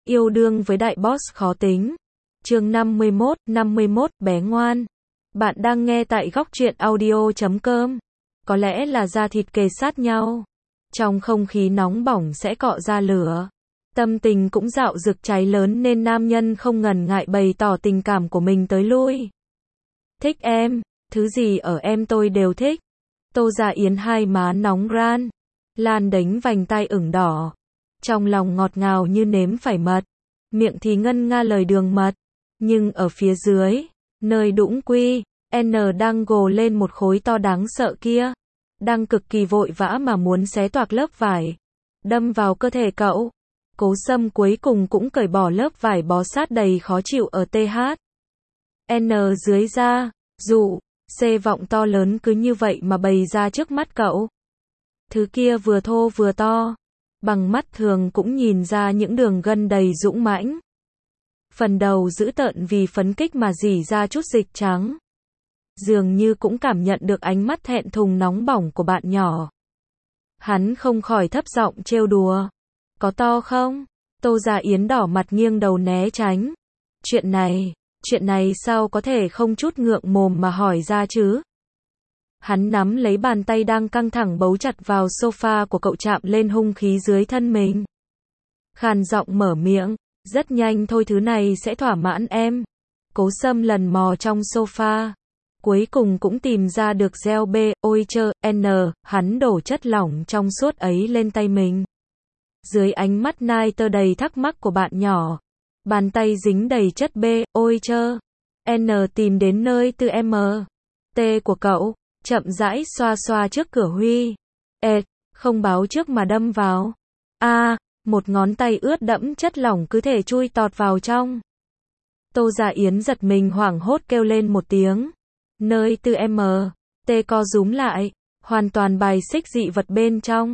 Yêu đương với đại boss khó tính. Chương 51, bé ngoan. Bạn đang nghe tại góc truyện audio.com. Có lẽ là da thịt kề sát nhau. Trong không khí nóng bỏng sẽ cọ ra lửa. Tâm tình cũng dạo rực cháy lớn nên nam nhân không ngần ngại bày tỏ tình cảm của mình tới lui. Thích em, thứ gì ở em tôi đều thích. Tô Dạ Yến hai má nóng ran, Lan đánh vành tai ửng đỏ. Trong lòng ngọt ngào như nếm phải mật, miệng thì ngân nga lời đường mật. Nhưng ở phía dưới, nơi đũng quy, N đang gồ lên một khối to đáng sợ kia. Đang cực kỳ vội vã mà muốn xé toạc lớp vải, đâm vào cơ thể cậu. Cố Sâm cuối cùng cũng cởi bỏ lớp vải bó sát đầy khó chịu ở TH. N dưới da, dụ, C vọng to lớn cứ như vậy mà bày ra trước mắt cậu. Thứ kia vừa thô vừa to, bằng mắt thường cũng nhìn ra những đường gân đầy dũng mãnh. Phần đầu dữ tợn vì phấn kích mà rỉ ra chút dịch trắng. Dường như cũng cảm nhận được ánh mắt thẹn thùng nóng bỏng của bạn nhỏ. Hắn không khỏi thấp giọng trêu đùa. Có to không? Tô Dạ Yến đỏ mặt nghiêng đầu né tránh. Chuyện này sao có thể không chút ngượng mồm mà hỏi ra chứ? Hắn nắm lấy bàn tay đang căng thẳng bấu chặt vào sofa của cậu chạm lên hung khí dưới thân mình. Khàn giọng mở miệng, rất nhanh thôi thứ này sẽ thỏa mãn em. Cố Sâm lần mò trong sofa. Cuối cùng cũng tìm ra được gel B, ôi chơ, N, hắn đổ chất lỏng trong suốt ấy lên tay mình. Dưới ánh mắt nai tơ đầy thắc mắc của bạn nhỏ, bàn tay dính đầy chất B, ôi chơ. N tìm đến nơi từ M, T của cậu, chậm rãi xoa xoa trước cửa Huy. Không báo trước mà đâm vào. Một ngón tay ướt đẫm chất lỏng cứ thể chui tọt vào trong. Tô Dạ Yến giật mình hoảng hốt kêu lên một tiếng. Nơi từ M, T co rúm lại, hoàn toàn bài xích dị vật bên trong.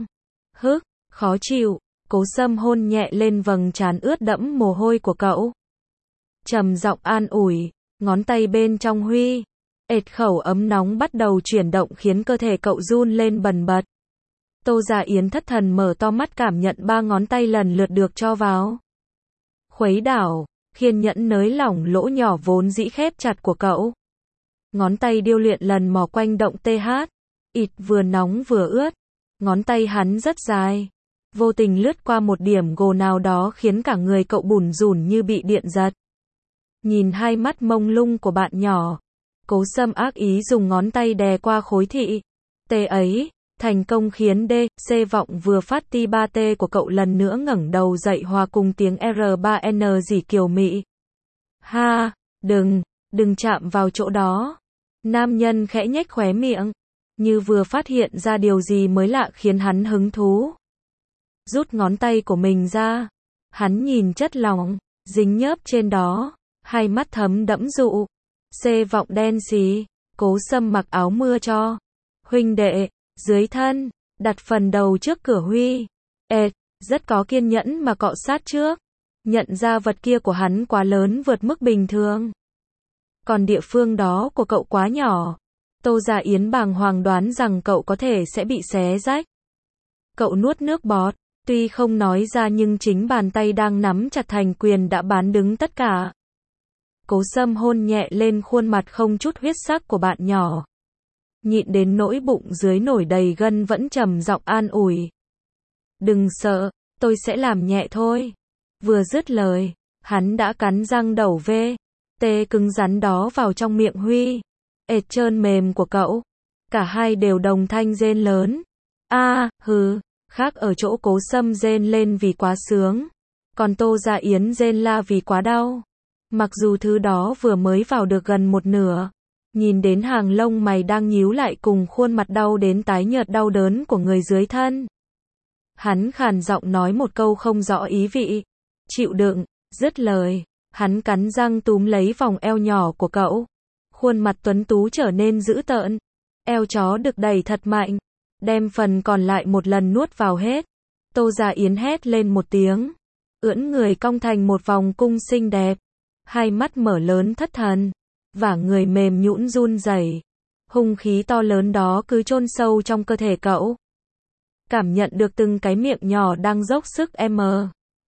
Khó chịu. Cố Sâm hôn nhẹ lên vầng trán ướt đẫm mồ hôi của cậu. Trầm giọng an ủi, ngón tay bên trong Huy. Khẩu ấm nóng bắt đầu chuyển động khiến cơ thể cậu run lên bần bật. Tô Dạ Yến thất thần mở to mắt cảm nhận ba ngón tay lần lượt được cho vào. Khuấy đảo, kiên nhẫn nới lỏng lỗ nhỏ vốn dĩ khép chặt của cậu. Ngón tay điêu luyện lần mò quanh động TH. Vừa nóng vừa ướt. Ngón tay hắn rất dài. Vô tình lướt qua một điểm gồ nào đó khiến cả người cậu bủn rủn như bị điện giật. Nhìn hai mắt mông lung của bạn nhỏ, Cố Sâm ác ý dùng ngón tay đè qua khối thị T ấy, thành công khiến D, C vọng vừa phát ti 3T của cậu lần nữa ngẩng đầu dậy hòa cùng tiếng R3N rỉ kiều mị. Đừng chạm vào chỗ đó. Nam nhân khẽ nhếch khóe miệng, như vừa phát hiện ra điều gì mới lạ khiến hắn hứng thú. Rút ngón tay của mình ra, hắn nhìn chất lỏng dính nhớp trên đó, hai mắt thấm đẫm dụ. C vọng đen xì. Cố Sâm mặc áo mưa cho huynh đệ dưới thân, đặt phần đầu trước cửa Huy. Rất có kiên nhẫn mà cọ sát trước. Nhận ra vật kia của hắn quá lớn vượt mức bình thường. Còn địa phương đó của cậu quá nhỏ. Tô Dạ Yến bàng hoàng đoán rằng cậu có thể sẽ bị xé rách. Cậu nuốt nước bọt, tuy không nói ra nhưng chính bàn tay đang nắm chặt thành quyền đã bán đứng tất cả. Cố Sâm hôn nhẹ lên khuôn mặt không chút huyết sắc của bạn nhỏ. Nhịn đến nỗi bụng dưới nổi đầy gân vẫn trầm giọng an ủi. Đừng sợ, tôi sẽ làm nhẹ thôi. Vừa dứt lời, hắn đã cắn răng đầu V, T cứng rắn đó vào trong miệng Huy. Trơn mềm của cậu. Cả hai đều đồng thanh rên lớn. Khác ở chỗ Cố Sâm rên lên vì quá sướng. Còn Tô Dạ Yến rên la vì quá đau. Mặc dù thứ đó vừa mới vào được gần một nửa. Nhìn đến hàng lông mày đang nhíu lại cùng khuôn mặt đau đến tái nhợt đau đớn của người dưới thân. Hắn khàn giọng nói một câu không rõ ý vị. Chịu đựng. Dứt lời, hắn cắn răng túm lấy vòng eo nhỏ của cậu. Khuôn mặt tuấn tú trở nên dữ tợn. Eo chó được đẩy thật mạnh. Đem phần còn lại một lần nuốt vào hết. Tô Dạ Yến hét lên một tiếng. Ưỡn người cong thành một vòng cung xinh đẹp. Hai mắt mở lớn thất thần. Vả người mềm nhũn run rẩy. Hung khí to lớn đó cứ chôn sâu trong cơ thể cậu. Cảm nhận được từng cái miệng nhỏ đang dốc sức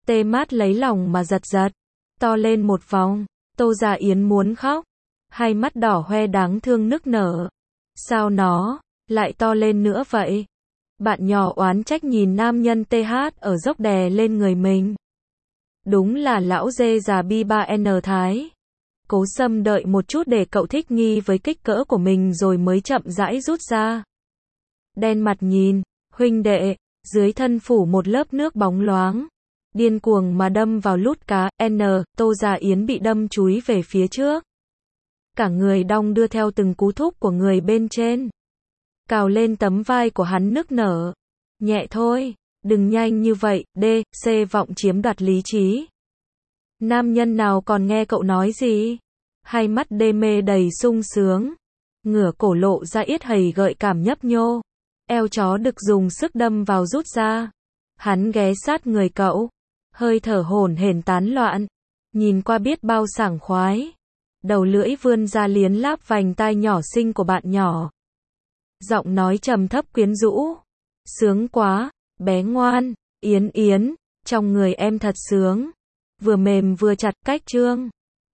Tê Mát lấy lòng mà giật giật, to lên một vòng. Tô Gia Yến muốn khóc, hai mắt đỏ hoe đáng thương nức nở. Sao nó lại to lên nữa vậy? Bạn nhỏ oán trách nhìn nam nhân TH ở dốc đè lên người mình. Đúng là lão dê già bi 3N Thái. Cố Sâm đợi một chút để cậu thích nghi với kích cỡ của mình rồi mới chậm rãi rút ra. Đen mặt nhìn, huynh đệ, dưới thân phủ một lớp nước bóng loáng. Điên cuồng mà đâm vào lút cá, Tô Gia Yến bị đâm chúi về phía trước. Cả người đong đưa theo từng cú thúc của người bên trên. Cào lên tấm vai của hắn nức nở. Nhẹ thôi, đừng nhanh như vậy, vọng chiếm đoạt lý trí. Nam nhân nào còn nghe cậu nói gì? Hai mắt đê mê đầy sung sướng. Ngửa cổ lộ ra yết hầy gợi cảm nhấp nhô. Eo chó đực dùng sức đâm vào rút ra. Hắn ghé sát người cậu. Hơi thở hổn hển tán loạn. Nhìn qua biết bao sảng khoái. Đầu lưỡi vươn ra liến láp vành tai nhỏ xinh của bạn nhỏ. Giọng nói trầm thấp quyến rũ. Sướng quá, bé ngoan, Yến Yến, trong người em thật sướng. Vừa mềm vừa chặt cách trương.